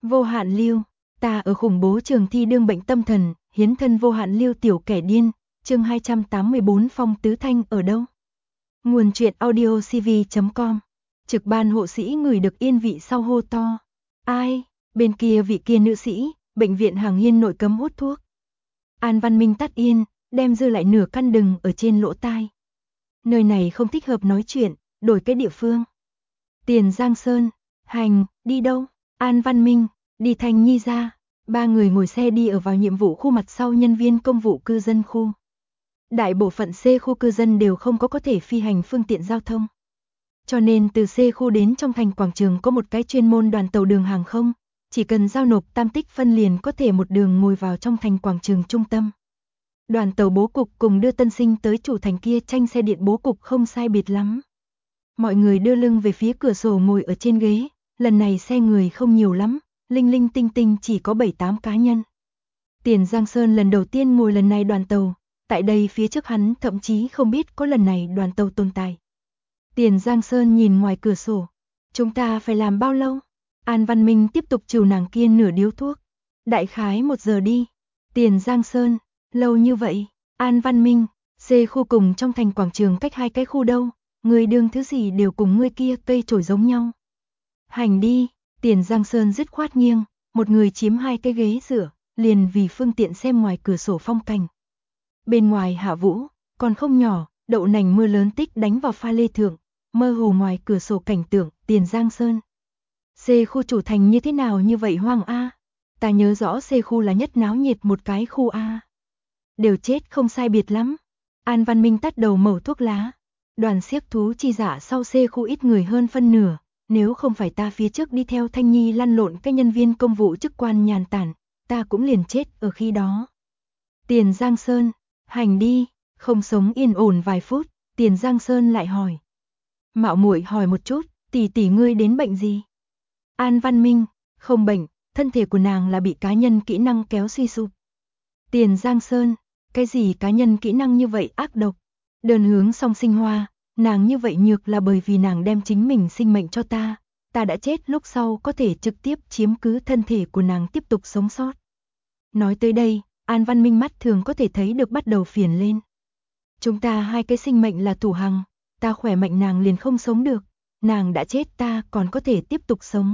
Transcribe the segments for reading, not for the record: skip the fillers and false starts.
Vô hạn lưu, ta ở khủng bố trường thi đương bệnh tâm thần, hiến thân vô hạn lưu tiểu kẻ điên, chương 284 Phong Tứ Thanh ở đâu? Nguồn truyện audio cv.com. Trực ban hộ sĩ ngửi được yên vị sau hô to. Ai? Bên kia vị kia nữ sĩ, bệnh viện Hàng Hiên nội cấm hút thuốc. An Văn Minh tắt yên, đem dư lại nửa căn đừng ở trên lỗ tai. Nơi này không thích hợp nói chuyện, đổi cái địa phương. Tiền Giang Sơn, hành, đi đâu? An Văn Minh, đi Thanh Nhi ra. Ba người ngồi xe đi ở vào nhiệm vụ khu mặt sau nhân viên công vụ cư dân khu. Đại bộ phận C khu cư dân đều không có thể phi hành phương tiện giao thông. Cho nên từ C khu đến trong thành quảng trường có một cái chuyên môn đoàn tàu đường hàng không, chỉ cần giao nộp tam tích phân liền có thể một đường ngồi vào trong thành quảng trường trung tâm. Đoàn tàu bố cục cùng đưa tân sinh tới chủ thành kia tranh xe điện bố cục không sai biệt lắm. Mọi người đưa lưng về phía cửa sổ ngồi ở trên ghế, lần này xe người không nhiều lắm, linh linh tinh tinh chỉ có 7-8 cá nhân. Tiền Giang Sơn lần đầu tiên ngồi lần này đoàn tàu, tại đây phía trước hắn thậm chí không biết có lần này đoàn tàu tồn tại. Tiền Giang Sơn nhìn ngoài cửa sổ, chúng ta phải làm bao lâu? An Văn Minh tiếp tục chịu nàng kia nửa điếu thuốc. Đại khái 1 giờ đi. Tiền Giang Sơn, lâu như vậy. An Văn Minh, C khu cùng trong thành quảng trường cách 2 cái khu đâu, người đương thứ gì đều cùng người kia cây chổi giống nhau. Hành đi, Tiền Giang Sơn dứt khoát nghiêng, một người chiếm 2 cái ghế dựa, liền vì phương tiện xem ngoài cửa sổ phong cảnh. Bên ngoài hạ vũ, còn không nhỏ, đậu nành mưa lớn tích đánh vào pha lê thượng, mơ hồ ngoài cửa sổ cảnh tượng, Tiền Giang Sơn. C khu chủ thành như thế nào như vậy hoang a? Ta nhớ rõ C khu là nhất náo nhiệt một cái khu a. Đều chết không sai biệt lắm. An Văn Minh tắt đầu mẩu thuốc lá. Đoàn xiếc thú chi giả sau C khu ít người hơn phân nửa, nếu không phải ta phía trước đi theo Thanh Nhi lăn lộn cái nhân viên công vụ chức quan nhàn tản, ta cũng liền chết ở khi đó. Tiền Giang Sơn, hành đi, không sống yên ổn vài phút, Tiền Giang Sơn lại hỏi. Mạo muội hỏi một chút, tỷ ngươi đến bệnh gì? An Văn Minh, không bệnh, thân thể của nàng là bị cá nhân kỹ năng kéo suy sụp. Tiền Giang Sơn, cái gì cá nhân kỹ năng như vậy ác độc? Đơn hướng song sinh hoa, nàng như vậy nhược là bởi vì nàng đem chính mình sinh mệnh cho ta đã chết lúc sau có thể trực tiếp chiếm cứ thân thể của nàng tiếp tục sống sót. Nói tới đây, An Văn Minh mắt thường có thể thấy được bắt đầu phiền lên. Chúng ta 2 cái sinh mệnh là thủ hằng, ta khỏe mạnh nàng liền không sống được, nàng đã chết ta còn có thể tiếp tục sống.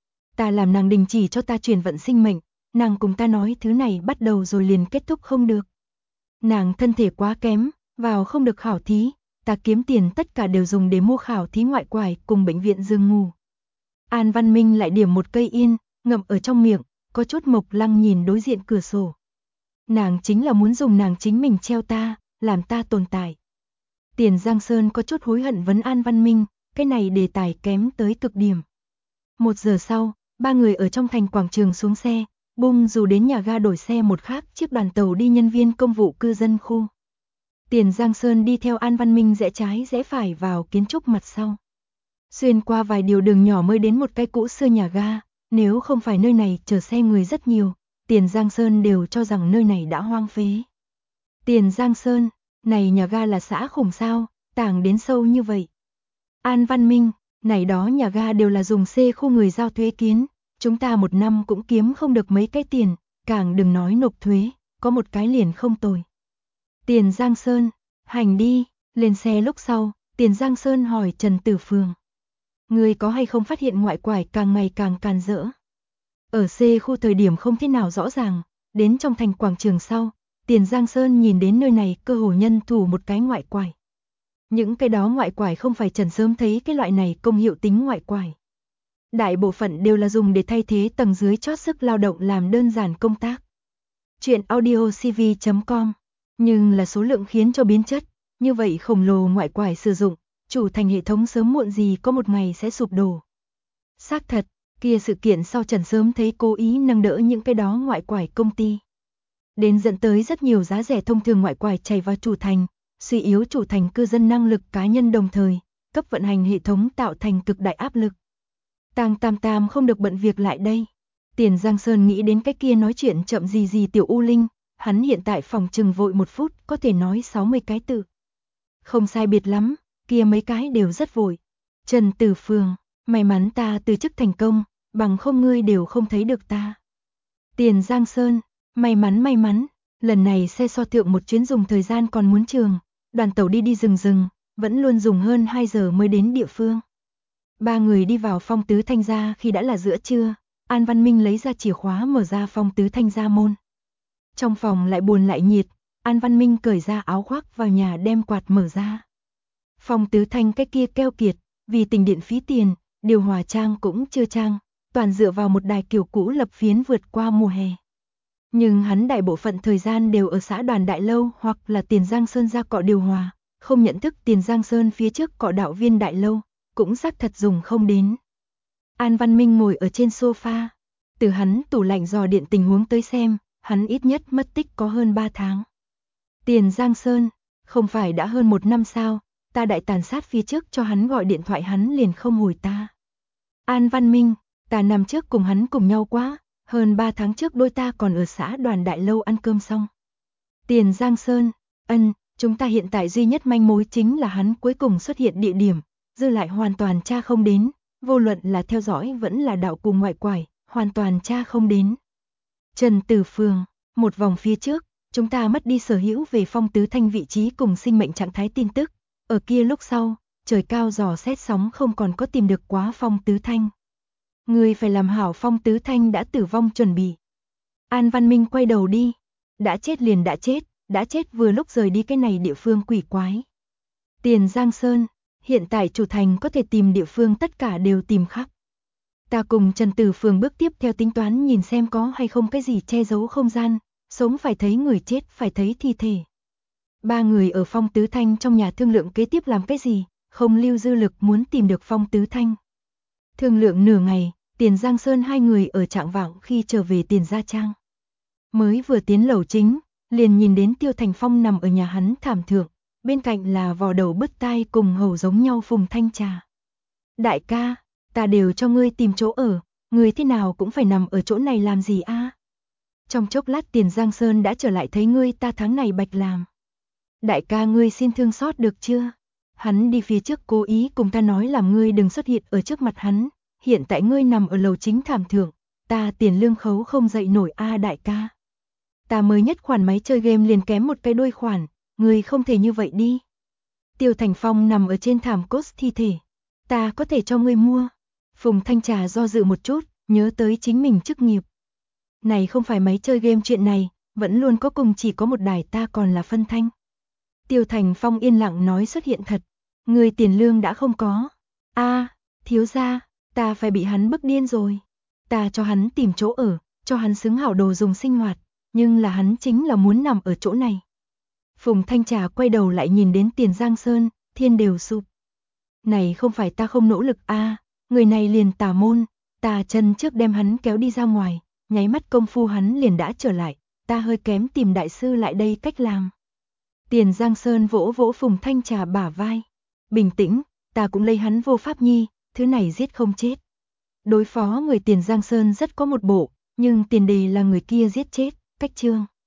Ta làm nàng đình chỉ cho ta truyền vận sinh mệnh, nàng cùng ta nói thứ này bắt đầu rồi liền kết thúc không được. Nàng thân thể quá kém, vào không được khảo thí, ta kiếm tiền tất cả đều dùng để mua khảo thí ngoại quải cùng bệnh viện giường ngủ. An Văn Minh lại điểm một cây yên, ngậm ở trong miệng, có chút mộc lăng nhìn đối diện cửa sổ. Nàng chính là muốn dùng nàng chính mình treo ta, làm ta tồn tại. Tiền Giang Sơn có chút hối hận vấn An Văn Minh, cái này đề tài kém tới cực điểm. 1 giờ sau, 3 người ở trong thành quảng trường xuống xe, bung dù đến nhà ga đổi xe một khác chiếc đoàn tàu đi nhân viên công vụ cư dân khu. Tiền Giang Sơn đi theo An Văn Minh rẽ trái rẽ phải vào kiến trúc mặt sau. Xuyên qua vài điều đường nhỏ mới đến một cái cũ xưa nhà ga, nếu không phải nơi này chở xe người rất nhiều, Tiền Giang Sơn đều cho rằng nơi này đã hoang phế. Tiền Giang Sơn, này nhà ga là xã khủng sao, tàng đến sâu như vậy. An Văn Minh, này đó nhà ga đều là dùng C khu người giao thuế kiến, chúng ta 1 năm cũng kiếm không được mấy cái tiền, càng đừng nói nộp thuế, có một cái liền không tồi. Tiền Giang Sơn, hành đi, lên xe lúc sau, Tiền Giang Sơn hỏi Trần Tử Phường. Người có hay không phát hiện ngoại quải càng ngày càng càn rỡ? Ở C khu thời điểm không thế nào rõ ràng, đến trong thành quảng trường sau, Tiền Giang Sơn nhìn đến nơi này cơ hồ nhân thủ một cái ngoại quải. Những cái đó ngoại quải không phải Trần sớm thấy cái loại này công hiệu tính ngoại quải. Đại bộ phận đều là dùng để thay thế tầng dưới chót sức lao động làm đơn giản công tác. Chuyện audio cv.com, nhưng là số lượng khiến cho biến chất, như vậy khổng lồ ngoại quải sử dụng, chủ thành hệ thống sớm muộn gì có một ngày sẽ sụp đổ. Xác thật, kia sự kiện sau Trần sớm thấy cố ý nâng đỡ những cái đó ngoại quải công ty. Đến dẫn tới rất nhiều giá rẻ thông thường ngoại quải chảy vào chủ thành, suy yếu chủ thành cư dân năng lực cá nhân đồng thời, cấp vận hành hệ thống tạo thành cực đại áp lực. Tang Tam Tam không được bận việc lại đây. Tiền Giang Sơn nghĩ đến cái kia nói chuyện chậm gì tiểu U Linh, hắn hiện tại phòng trừng vội 1 phút có thể nói 60 cái từ. Không sai biệt lắm, kia mấy cái đều rất vội. Trần Tử Phường, may mắn ta từ chức thành công, bằng không ngươi đều không thấy được ta. Tiền Giang Sơn, may mắn, lần này xe so thượng một chuyến dùng thời gian còn muốn trường, đoàn tàu đi rừng, vẫn luôn dùng hơn 2 giờ mới đến địa phương. Ba người đi vào Phong Tứ Thanh gia khi đã là giữa trưa, An Văn Minh lấy ra chìa khóa mở ra Phong Tứ Thanh gia môn. Trong phòng lại buồn lại nhiệt, An Văn Minh cởi ra áo khoác vào nhà đem quạt mở ra. Phong Tứ Thanh cái kia keo kiệt, vì tình điện phí tiền, điều hòa trang cũng chưa trang, toàn dựa vào một đài kiểu cũ lập phiến vượt qua mùa hè. Nhưng hắn đại bộ phận thời gian đều ở xã Đoàn Đại Lâu hoặc là Tiền Giang Sơn ra cọ điều hòa, không nhận thức Tiền Giang Sơn phía trước cọ đạo viên Đại Lâu, cũng xác thật dùng không đến. An Văn Minh ngồi ở trên sofa, từ hắn tủ lạnh dò điện tình huống tới xem, hắn ít nhất mất tích có hơn 3 tháng. Tiền Giang Sơn, không phải đã hơn 1 năm sao, ta đại tàn sát phía trước cho hắn gọi điện thoại hắn liền không hồi ta. An Văn Minh, ta năm trước cùng hắn cùng nhau quá, hơn 3 tháng trước đôi ta còn ở xã Đoàn Đại Lâu ăn cơm xong. Tiền Giang Sơn, chúng ta hiện tại duy nhất manh mối chính là hắn cuối cùng xuất hiện địa điểm, dư lại hoàn toàn tra không đến, vô luận là theo dõi vẫn là đạo cùng ngoại quải, hoàn toàn tra không đến. Trần Tử Phường, một vòng phía trước, chúng ta mất đi sở hữu về Phong Tứ Thanh vị trí cùng sinh mệnh trạng thái tin tức, ở kia lúc sau, trời cao dò xét sóng không còn có tìm được quá Phong Tứ Thanh. Người phải làm hảo Phong Tứ Thanh đã tử vong chuẩn bị. An Văn Minh quay đầu đi, đã chết liền đã chết vừa lúc rời đi cái này địa phương quỷ quái. Tiền Giang Sơn, hiện tại chủ thành có thể tìm địa phương tất cả đều tìm khắp. Ta cùng Trần Tử Phường bước tiếp theo tính toán nhìn xem có hay không cái gì che giấu không gian, sống phải thấy người chết phải thấy thi thể. Ba người ở Phong Tứ Thanh trong nhà thương lượng kế tiếp làm cái gì, không lưu dư lực muốn tìm được Phong Tứ Thanh. Thương lượng nửa ngày, Tiền Giang Sơn hai người ở trạng vạng khi trở về Tiền Gia Trang. Mới vừa tiến lầu chính, liền nhìn đến Tiêu Thành Phong nằm ở nhà hắn thảm thượng, bên cạnh là vò đầu bứt tai cùng hầu giống nhau Phùng Thanh Trà. Đại ca, ta đều cho ngươi tìm chỗ ở, ngươi thế nào cũng phải nằm ở chỗ này làm gì a? Trong chốc lát Tiền Giang Sơn đã trở lại thấy ngươi ta tháng này bạch làm. Đại ca ngươi xin thương xót được chưa? Hắn đi phía trước cố ý cùng ta nói làm ngươi đừng xuất hiện ở trước mặt hắn, hiện tại ngươi nằm ở lầu chính thảm thượng, ta tiền lương khấu không dậy nổi a đại ca. Ta mới nhất khoản máy chơi game liền kém một cái đuôi khoản, ngươi không thể như vậy đi. Tiêu Thành Phong nằm ở trên thảm cốt thi thể, ta có thể cho ngươi mua. Phùng Thanh Trà do dự một chút, nhớ tới chính mình chức nghiệp. Này không phải máy chơi game chuyện này, vẫn luôn có cùng chỉ có một đài ta còn là phân thanh. Tiêu Thành Phong yên lặng nói xuất hiện thật, người tiền lương đã không có. Thiếu gia, ta phải bị hắn bức điên rồi. Ta cho hắn tìm chỗ ở, cho hắn xứng hảo đồ dùng sinh hoạt, nhưng là hắn chính là muốn nằm ở chỗ này. Phùng Thanh Trà quay đầu lại nhìn đến Tiền Giang Sơn, thiên đều sụp. Này không phải ta không nỗ lực người này liền tà môn, ta chân trước đem hắn kéo đi ra ngoài, nháy mắt công phu hắn liền đã trở lại, ta hơi kém tìm đại sư lại đây cách làm. Tiền Giang Sơn vỗ vỗ Phùng Thanh Trà bả vai. Bình tĩnh, ta cũng lấy hắn vô pháp nhi, thứ này giết không chết. Đối phó người Tiền Giang Sơn rất có một bộ, nhưng tiền đề là người kia giết chết, cách chương.